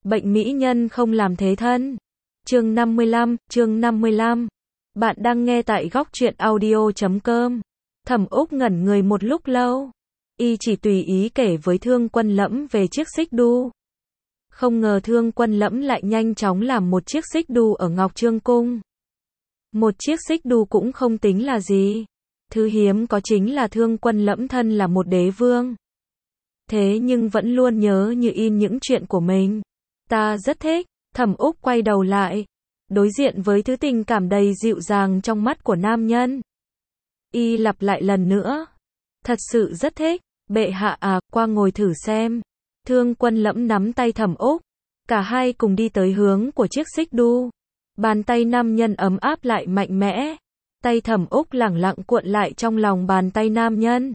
Bệnh mỹ nhân không làm thế thân. Chương 55. Bạn đang nghe tại góc truyện audio.com. Thẩm Úc ngẩn người một lúc lâu. Y chỉ tùy ý kể với Thương Quân Lẫm về chiếc xích đu. Không ngờ Thương Quân Lẫm lại nhanh chóng làm một chiếc xích đu ở Ngọc Trương Cung. Một chiếc xích đu cũng không tính là gì. Thứ hiếm có chính là Thương Quân Lẫm thân là một đế vương. Thế nhưng vẫn luôn nhớ như in những chuyện của mình. Ta rất thích. Thẩm Úc quay đầu lại, đối diện với thứ tình cảm đầy dịu dàng trong mắt của nam nhân. Y lặp lại lần nữa. Thật sự rất thích. Bệ hạ à, qua ngồi thử xem. Thương Quân Lẫm nắm tay Thẩm Úc. Cả hai cùng đi tới hướng của chiếc xích đu. Bàn tay nam nhân ấm áp lại mạnh mẽ. Tay Thẩm Úc lẳng lặng cuộn lại trong lòng bàn tay nam nhân.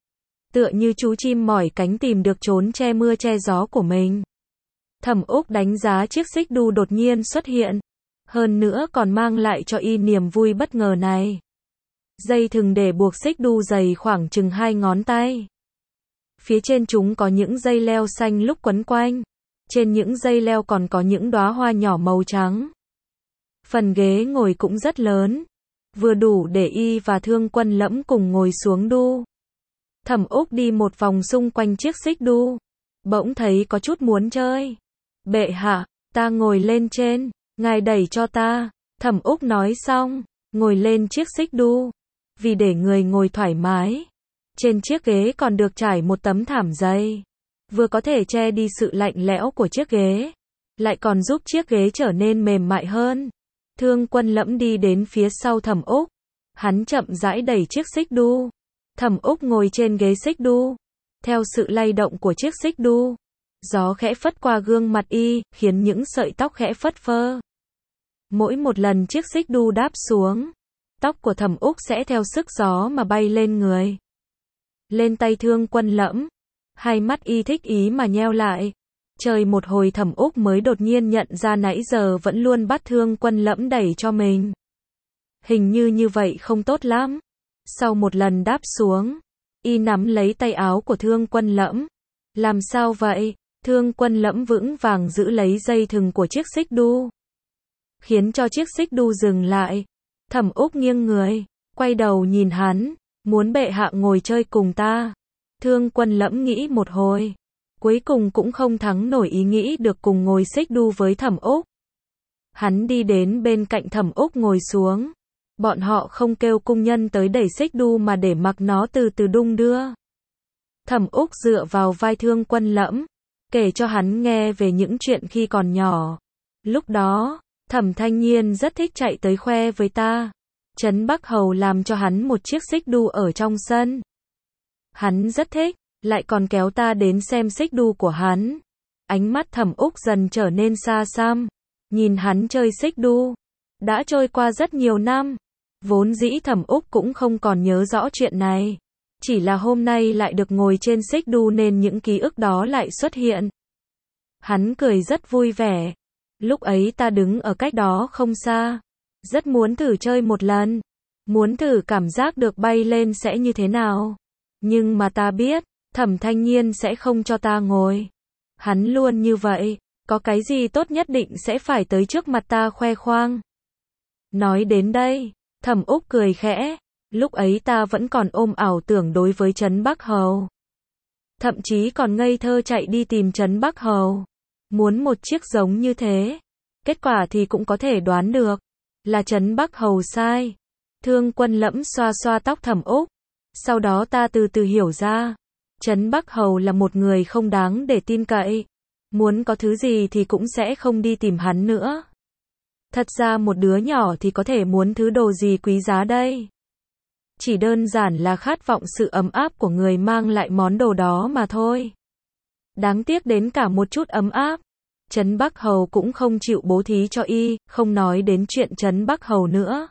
Tựa như chú chim mỏi cánh tìm được chốn che mưa che gió của mình. Thẩm Úc đánh giá chiếc xích đu đột nhiên xuất hiện. Hơn nữa còn mang lại cho y niềm vui bất ngờ này. Dây thừng để buộc xích đu dày khoảng chừng 2 ngón tay. Phía trên chúng có những dây leo xanh lúc quấn quanh. Trên những dây leo còn có những đóa hoa nhỏ màu trắng. Phần ghế ngồi cũng rất lớn. Vừa đủ để y và Thương Quân Lẫm cùng ngồi xuống đu. Thẩm Úc đi một vòng xung quanh chiếc xích đu. Bỗng thấy có chút muốn chơi. Bệ hạ, ta ngồi lên trên, ngài đẩy cho ta. Thẩm Úc nói xong, ngồi lên chiếc xích đu. Vì để người ngồi thoải mái. Trên chiếc ghế còn được trải một tấm thảm dày. Vừa có thể che đi sự lạnh lẽo của chiếc ghế. Lại còn giúp chiếc ghế trở nên mềm mại hơn. Thương Quân Lẫm đi đến phía sau Thẩm Úc. Hắn chậm rãi đẩy chiếc xích đu. Thẩm Úc ngồi trên ghế xích đu. Theo sự lay động của chiếc xích đu, gió khẽ phất qua gương mặt y, khiến những sợi tóc khẽ phất phơ. Mỗi một lần chiếc xích đu đáp xuống, tóc của Thẩm Úc sẽ theo sức gió mà bay lên người. Lên tay Thương Quân Lẫm. Hai mắt y thích ý mà nheo lại. Chơi một hồi Thẩm Úc mới đột nhiên nhận ra nãy giờ vẫn luôn bắt Thương Quân Lẫm đẩy cho mình. Hình như vậy không tốt lắm. Sau một lần đáp xuống, y nắm lấy tay áo của Thương Quân Lẫm. Làm sao vậy? Thương Quân Lẫm vững vàng giữ lấy dây thừng của chiếc xích đu, khiến cho chiếc xích đu dừng lại. Thẩm Úc nghiêng người, quay đầu nhìn hắn, muốn bệ hạ ngồi chơi cùng ta. Thương Quân Lẫm nghĩ một hồi, cuối cùng cũng không thắng nổi ý nghĩ được cùng ngồi xích đu với Thẩm Úc. Hắn đi đến bên cạnh Thẩm Úc ngồi xuống. Bọn họ không kêu cung nhân tới đẩy xích đu mà để mặc nó từ từ đung đưa. Thẩm Úc dựa vào vai Thương Quân Lẫm, kể cho hắn nghe về những chuyện khi còn nhỏ. Lúc đó, Thẩm Thanh Nhiên rất thích chạy tới khoe với ta. Trấn Bắc Hầu làm cho hắn một chiếc xích đu ở trong sân. Hắn rất thích, lại còn kéo ta đến xem xích đu của hắn. Ánh mắt Thẩm Úc dần trở nên xa xăm, nhìn hắn chơi xích đu. Đã trôi qua rất nhiều năm. Vốn dĩ Thẩm Úc cũng không còn nhớ rõ chuyện này. Chỉ là hôm nay lại được ngồi trên xích đu nên những ký ức đó lại xuất hiện. Hắn cười rất vui vẻ. Lúc ấy ta đứng ở cách đó không xa. Rất muốn thử chơi một lần. Muốn thử cảm giác được bay lên sẽ như thế nào. Nhưng mà ta biết, Thẩm Thanh Nhiên sẽ không cho ta ngồi. Hắn luôn như vậy. Có cái gì tốt nhất định sẽ phải tới trước mặt ta khoe khoang. Nói đến đây, Thẩm Úc cười khẽ. Lúc ấy ta vẫn còn ôm ảo tưởng đối với Trấn Bắc Hầu. Thậm chí còn ngây thơ chạy đi tìm Trấn Bắc Hầu. Muốn một chiếc giống như thế. Kết quả thì cũng có thể đoán được. Là Trấn Bắc Hầu sai. Thương Quân Lẫm xoa xoa tóc Thẩm Úc. Sau đó ta từ từ hiểu ra. Trấn Bắc Hầu là một người không đáng để tin cậy. Muốn có thứ gì thì cũng sẽ không đi tìm hắn nữa. Thật ra một đứa nhỏ thì có thể muốn thứ đồ gì quý giá đây. Chỉ đơn giản là khát vọng sự ấm áp của người mang lại món đồ đó mà thôi. Đáng tiếc đến cả một chút ấm áp. Trấn Bắc Hầu cũng không chịu bố thí cho y, không nói đến chuyện Trấn Bắc Hầu nữa.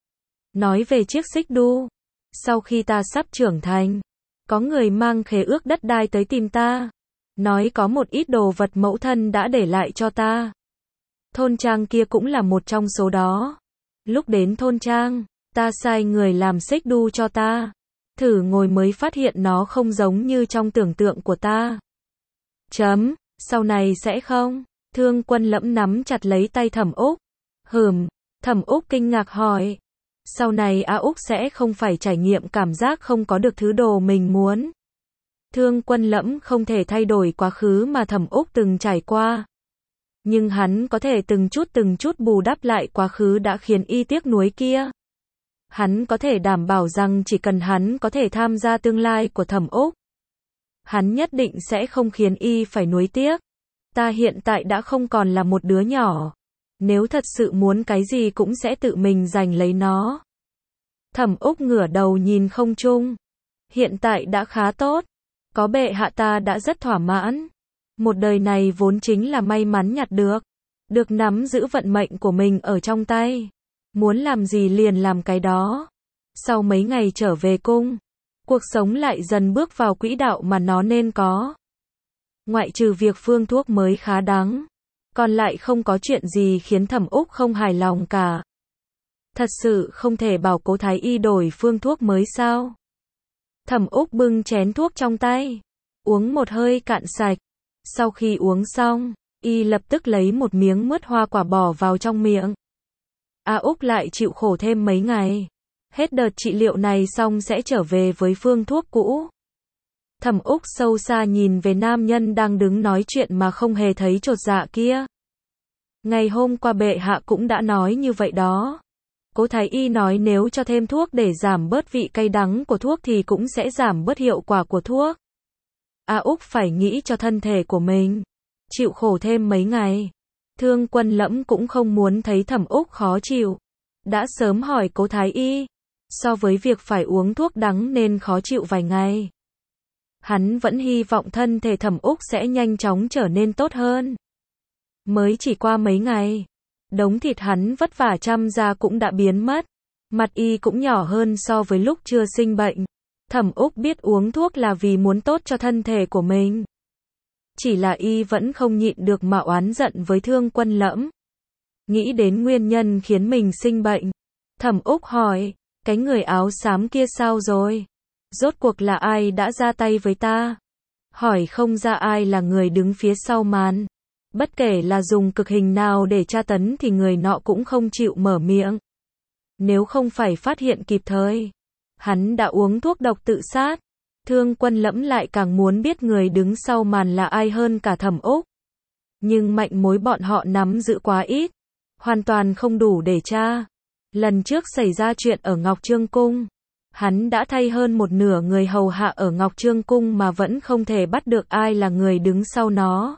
Nói về chiếc xích đu. Sau khi ta sắp trưởng thành, có người mang khế ước đất đai tới tìm ta. Nói có một ít đồ vật mẫu thân đã để lại cho ta. Thôn trang kia cũng là một trong số đó. Lúc đến thôn trang, ta sai người làm xích đu cho ta. Thử ngồi mới phát hiện nó không giống như trong tưởng tượng của ta. Sau này sẽ không. Thương Quân Lẫm nắm chặt lấy tay Thẩm Úc. Thẩm Úc kinh ngạc hỏi. Sau này A Úc sẽ không phải trải nghiệm cảm giác không có được thứ đồ mình muốn. Thương Quân Lẫm không thể thay đổi quá khứ mà Thẩm Úc từng trải qua. Nhưng hắn có thể từng chút bù đắp lại quá khứ đã khiến y tiếc nuối kia. Hắn có thể đảm bảo rằng chỉ cần hắn có thể tham gia tương lai của Thẩm Úc, hắn nhất định sẽ không khiến y phải nuối tiếc. Ta hiện tại đã không còn là một đứa nhỏ. Nếu thật sự muốn cái gì cũng sẽ tự mình giành lấy nó. Thẩm Úc ngửa đầu nhìn không trung. Hiện tại đã khá tốt. Có bệ hạ ta đã rất thỏa mãn. Một đời này vốn chính là may mắn nhặt được. Được nắm giữ vận mệnh của mình ở trong tay. Muốn làm gì liền làm cái đó. Sau mấy ngày trở về cung, cuộc sống lại dần bước vào quỹ đạo mà nó nên có. Ngoại trừ việc phương thuốc mới khá đắng, còn lại không có chuyện gì khiến Thẩm Úc không hài lòng cả. Thật sự không thể bảo Cố Thái Y đổi phương thuốc mới sao? Thẩm Úc bưng chén thuốc trong tay, uống một hơi cạn sạch. Sau khi uống xong, y lập tức lấy một miếng mứt hoa quả bỏ vào trong miệng. A Úc lại chịu khổ thêm mấy ngày. Hết đợt trị liệu này xong sẽ trở về với phương thuốc cũ. Thẩm Úc sâu xa nhìn về nam nhân đang đứng nói chuyện mà không hề thấy chột dạ kia. Ngày hôm qua bệ hạ cũng đã nói như vậy đó. Cố Thái Y nói nếu cho thêm thuốc để giảm bớt vị cay đắng của thuốc thì cũng sẽ giảm bớt hiệu quả của thuốc. A Úc phải nghĩ cho thân thể của mình. Chịu khổ thêm mấy ngày. Thương Quân Lẫm cũng không muốn thấy Thẩm Úc khó chịu. Đã sớm hỏi Cố Thái Y. So với việc phải uống thuốc đắng nên khó chịu vài ngày, hắn vẫn hy vọng thân thể Thẩm Úc sẽ nhanh chóng trở nên tốt hơn. Mới chỉ qua mấy ngày, đống thịt hắn vất vả chăm ra cũng đã biến mất. Mặt y cũng nhỏ hơn so với lúc chưa sinh bệnh. Thẩm Úc biết uống thuốc là vì muốn tốt cho thân thể của mình. Chỉ là y vẫn không nhịn được mà oán giận với Thương Quân Lẫm. Nghĩ đến nguyên nhân khiến mình sinh bệnh, Thẩm Úc hỏi, cái người áo xám kia sao rồi? Rốt cuộc là ai đã ra tay với ta? Hỏi không ra ai là người đứng phía sau màn. Bất kể là dùng cực hình nào để tra tấn thì người nọ cũng không chịu mở miệng. Nếu không phải phát hiện kịp thời, hắn đã uống thuốc độc tự sát. Thương Quân Lẫm lại càng muốn biết người đứng sau màn là ai hơn cả Thẩm Úc. Nhưng manh mối bọn họ nắm giữ quá ít, hoàn toàn không đủ để tra. Lần trước xảy ra chuyện ở Ngọc Trương Cung, hắn đã thay hơn một nửa người hầu hạ ở Ngọc Trương Cung mà vẫn không thể bắt được ai là người đứng sau nó.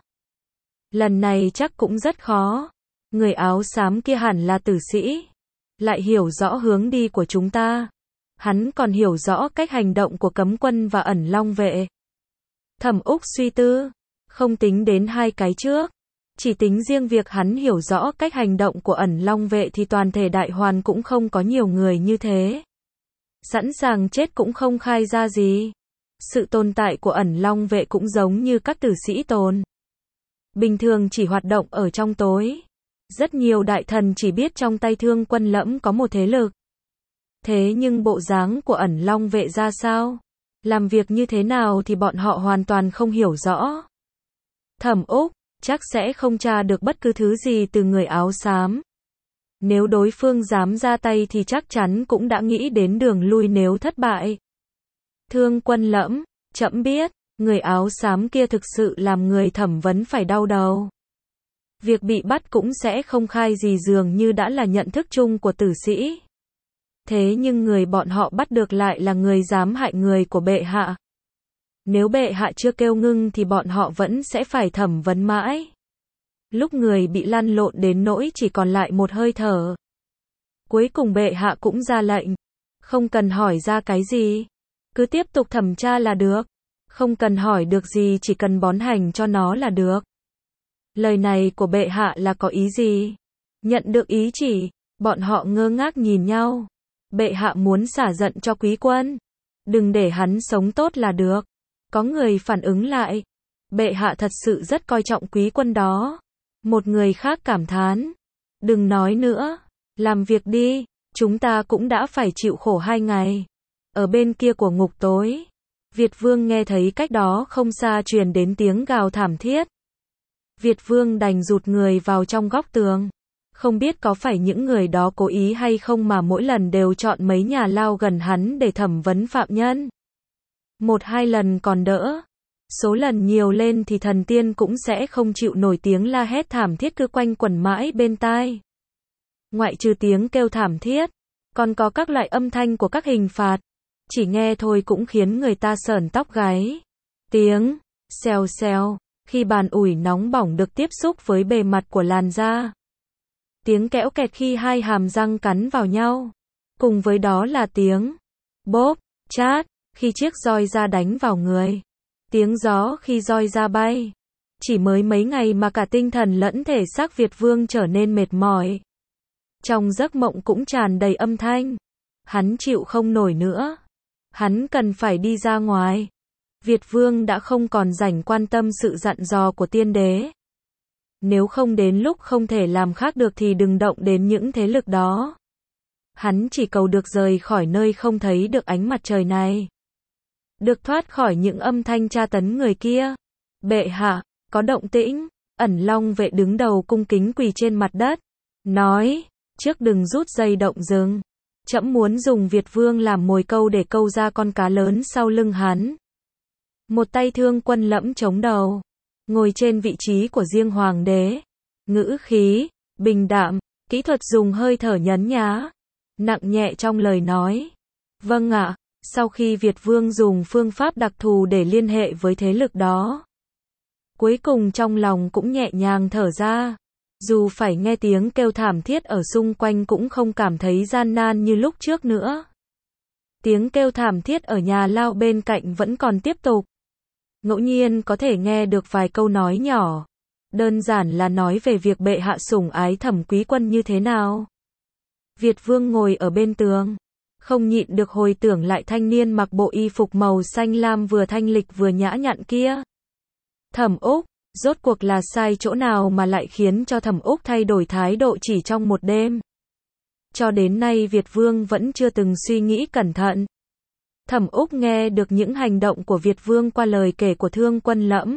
Lần này chắc cũng rất khó. Người áo xám kia hẳn là tử sĩ, lại hiểu rõ hướng đi của chúng ta. Hắn còn hiểu rõ cách hành động của cấm quân và ẩn long vệ. Thẩm Úc suy tư, không tính đến hai cái trước. Chỉ tính riêng việc hắn hiểu rõ cách hành động của ẩn long vệ thì toàn thể đại hoàn cũng không có nhiều người như thế. Sẵn sàng chết cũng không khai ra gì. Sự tồn tại của ẩn long vệ cũng giống như các tử sĩ tồn. Bình thường chỉ hoạt động ở trong tối. Rất nhiều đại thần chỉ biết trong tay Thương Quân Lẫm có một thế lực. Thế nhưng bộ dáng của ẩn long vệ ra sao? Làm việc như thế nào thì bọn họ hoàn toàn không hiểu rõ. Thẩm Úc chắc sẽ không tra được bất cứ thứ gì từ người áo xám. Nếu đối phương dám ra tay thì chắc chắn cũng đã nghĩ đến đường lui nếu thất bại. Thương Quân Lẫm, trẫm biết, người áo xám kia thực sự làm người thẩm vấn phải đau đầu. Việc bị bắt cũng sẽ không khai gì dường như đã là nhận thức chung của tử sĩ. Thế nhưng người bọn họ bắt được lại là người dám hại người của bệ hạ. Nếu bệ hạ chưa kêu ngưng thì bọn họ vẫn sẽ phải thẩm vấn mãi. Lúc người bị lăn lộn đến nỗi chỉ còn lại một hơi thở. Cuối cùng bệ hạ cũng ra lệnh. Không cần hỏi ra cái gì. Cứ tiếp tục thẩm tra là được. Không cần hỏi được gì, chỉ cần bón hành cho nó là được. Lời này của bệ hạ là có ý gì? Nhận được ý chỉ, bọn họ ngơ ngác nhìn nhau. Bệ hạ muốn xả giận cho quý quân. Đừng để hắn sống tốt là được. Có người phản ứng lại. Bệ hạ thật sự rất coi trọng quý quân đó. Một người khác cảm thán. Đừng nói nữa. Làm việc đi. Chúng ta cũng đã phải chịu khổ 2 ngày. Ở bên kia của ngục tối, Việt Vương nghe thấy cách đó không xa truyền đến tiếng gào thảm thiết. Việt Vương đành rụt người vào trong góc tường. Không biết có phải những người đó cố ý hay không mà mỗi lần đều chọn mấy nhà lao gần hắn để thẩm vấn phạm nhân. Một hai lần còn đỡ. Số lần nhiều lên thì thần tiên cũng sẽ không chịu nổi tiếng la hét thảm thiết cứ quanh quẩn mãi bên tai. Ngoại trừ tiếng kêu thảm thiết, còn có các loại âm thanh của các hình phạt. Chỉ nghe thôi cũng khiến người ta sởn tóc gáy. Tiếng xèo xèo khi bàn ủi nóng bỏng được tiếp xúc với bề mặt của làn da. Tiếng kẽo kẹt khi hai hàm răng cắn vào nhau. Cùng với đó là tiếng bóp, chát khi chiếc roi da đánh vào người. Tiếng gió khi roi da bay. Chỉ mới mấy ngày mà cả tinh thần lẫn thể xác Việt Vương trở nên mệt mỏi. Trong giấc mộng cũng tràn đầy âm thanh. Hắn chịu không nổi nữa. Hắn cần phải đi ra ngoài. Việt Vương đã không còn rảnh quan tâm sự dặn dò của tiên đế. Nếu không đến lúc không thể làm khác được thì đừng động đến những thế lực đó. Hắn chỉ cầu được rời khỏi nơi không thấy được ánh mặt trời này. Được thoát khỏi những âm thanh tra tấn người kia. Bệ hạ, có động tĩnh. Ẩn Long vệ đứng đầu cung kính quỳ trên mặt đất. Nói, trước đừng rút dây động rừng. Trẫm muốn dùng Việt Vương làm mồi câu để câu ra con cá lớn sau lưng hắn. Một tay Thương Quân Lẫm chống đầu. Ngồi trên vị trí của riêng hoàng đế. Ngữ khí, bình đạm, kỹ thuật dùng hơi thở nhấn nhá. Nặng nhẹ trong lời nói. Vâng ạ, sau khi Việt Vương dùng phương pháp đặc thù để liên hệ với thế lực đó. Cuối cùng trong lòng cũng nhẹ nhàng thở ra. Dù phải nghe tiếng kêu thảm thiết ở xung quanh cũng không cảm thấy gian nan như lúc trước nữa. Tiếng kêu thảm thiết ở nhà lao bên cạnh vẫn còn tiếp tục. Ngẫu nhiên có thể nghe được vài câu nói nhỏ. Đơn giản là nói về việc bệ hạ sủng ái Thẩm Quý Quân như thế nào. Việt Vương ngồi ở bên tường. Không nhịn được hồi tưởng lại thanh niên mặc bộ y phục màu xanh lam vừa thanh lịch vừa nhã nhặn kia. Thẩm Úc, rốt cuộc là sai chỗ nào mà lại khiến cho Thẩm Úc thay đổi thái độ chỉ trong một đêm. Cho đến nay Việt Vương vẫn chưa từng suy nghĩ cẩn thận. Thẩm Úc nghe được những hành động của Việt Vương qua lời kể của Thương Quân Lẫm.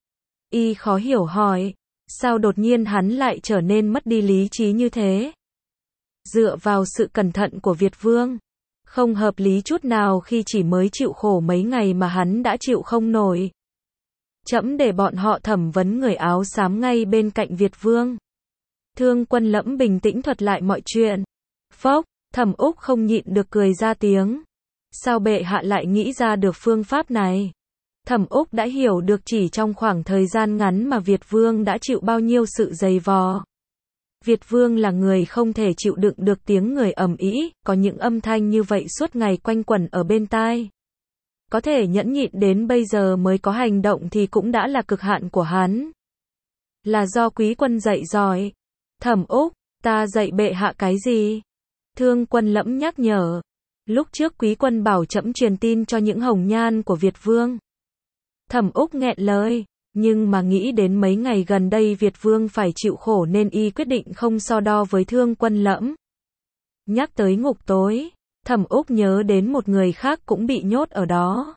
Y khó hiểu hỏi, sao đột nhiên hắn lại trở nên mất đi lý trí như thế? Dựa vào sự cẩn thận của Việt Vương, không hợp lý chút nào khi chỉ mới chịu khổ mấy ngày mà hắn đã chịu không nổi. Trẫm để bọn họ thẩm vấn người áo xám ngay bên cạnh Việt Vương. Thương Quân Lẫm bình tĩnh thuật lại mọi chuyện. Phốc, Thẩm Úc không nhịn được cười ra tiếng. Sao bệ hạ lại nghĩ ra được phương pháp này? Thẩm Úc đã hiểu được chỉ trong khoảng thời gian ngắn mà Việt Vương đã chịu bao nhiêu sự dày vò. Việt Vương là người không thể chịu đựng được tiếng người ầm ĩ, có những âm thanh như vậy suốt ngày quanh quẩn ở bên tai. Có thể nhẫn nhịn đến bây giờ mới có hành động thì cũng đã là cực hạn của hắn. Là do Quý Quân dạy giỏi. Thẩm Úc, ta dạy bệ hạ cái gì? Thương Quân Lẫm nhắc nhở. Lúc trước Quý Quân bảo trẫm truyền tin cho những hồng nhan của Việt Vương. Thẩm Úc nghẹn lời, nhưng mà nghĩ đến mấy ngày gần đây Việt Vương phải chịu khổ nên y quyết định không so đo với Thương Quân Lẫm. Nhắc tới ngục tối, Thẩm Úc nhớ đến một người khác cũng bị nhốt ở đó.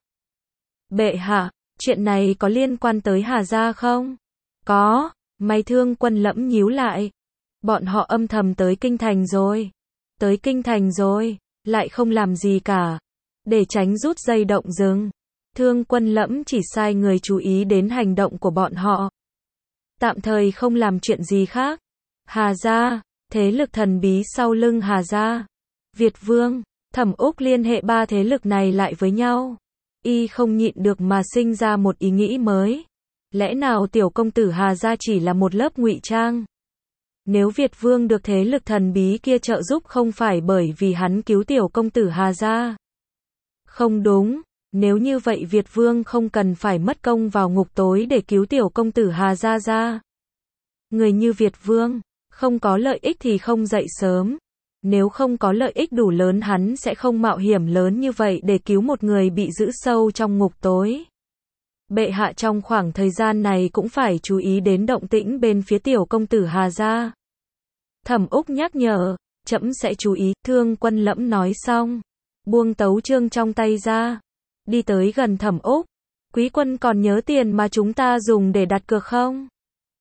Bệ hạ, chuyện này có liên quan tới Hà Gia không? Có, mày Thương Quân Lẫm nhíu lại. Bọn họ âm thầm tới Kinh Thành rồi. Tới Kinh Thành rồi, lại không làm gì cả. Để tránh rút dây động rừng. Thương Quân Lẫm chỉ sai người chú ý đến hành động của bọn họ. Tạm thời không làm chuyện gì khác. Hà Gia, thế lực thần bí sau lưng Hà Gia. Việt Vương, Thẩm Úc liên hệ ba thế lực này lại với nhau. Y không nhịn được mà sinh ra một ý nghĩ mới. Lẽ nào tiểu công tử Hà Gia chỉ là một lớp ngụy trang? Nếu Việt Vương được thế lực thần bí kia trợ giúp không phải bởi vì hắn cứu tiểu công tử Hà Gia. Không đúng, nếu như vậy Việt Vương không cần phải mất công vào ngục tối để cứu tiểu công tử Hà Gia ra. Người như Việt Vương, không có lợi ích thì không dậy sớm. Nếu không có lợi ích đủ lớn hắn sẽ không mạo hiểm lớn như vậy để cứu một người bị giữ sâu trong ngục tối. Bệ hạ trong khoảng thời gian này cũng phải chú ý đến động tĩnh bên phía tiểu công tử Hà Gia. Thẩm Úc nhắc nhở, trẫm sẽ chú ý. Thương Quân Lẫm nói xong, buông tấu chương trong tay ra, đi tới gần Thẩm Úc. Quý Quân còn nhớ tiền mà chúng ta dùng để đặt cược không?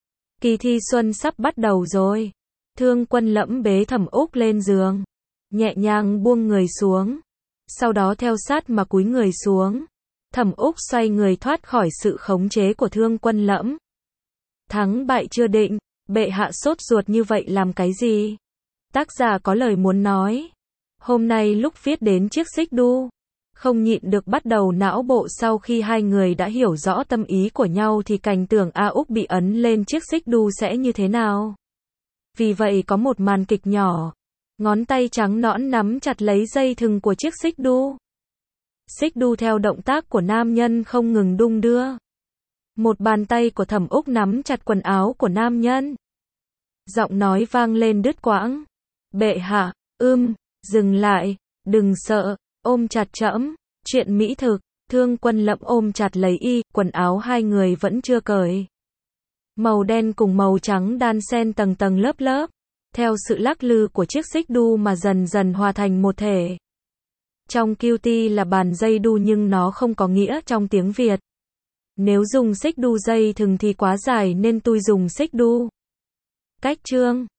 Kỳ thi xuân sắp bắt đầu rồi. Thương Quân Lẫm bế Thẩm Úc lên giường, nhẹ nhàng buông người xuống, sau đó theo sát mà cúi người xuống. Thẩm Úc xoay người thoát khỏi sự khống chế của Thương Quân Lẫm. Thắng bại chưa định, bệ hạ sốt ruột như vậy làm cái gì? Tác giả có lời muốn nói. Hôm nay lúc viết đến chiếc xích đu, không nhịn được bắt đầu não bộ sau khi hai người đã hiểu rõ tâm ý của nhau thì cảnh tượng A Úc bị ấn lên chiếc xích đu sẽ như thế nào. Vì vậy có một màn kịch nhỏ. Ngón tay trắng nõn nắm chặt lấy dây thừng của chiếc xích đu. Xích đu theo động tác của nam nhân không ngừng đung đưa. Một bàn tay của Thẩm Úc nắm chặt quần áo của nam nhân. Giọng nói vang lên đứt quãng. Bệ hạ, dừng lại, đừng sợ, ôm chặt trẫm. Chuyện mỹ thực. Thương Quân Lẫm ôm chặt lấy y, quần áo hai người vẫn chưa cởi. Màu đen cùng màu trắng đan xen tầng tầng lớp lớp, theo sự lắc lư của chiếc xích đu mà dần dần hòa thành một thể. Trong QT là bàn dây đu nhưng nó không có nghĩa trong tiếng Việt. Nếu dùng xích đu dây thừng thì quá dài nên tôi dùng xích đu. Cách chương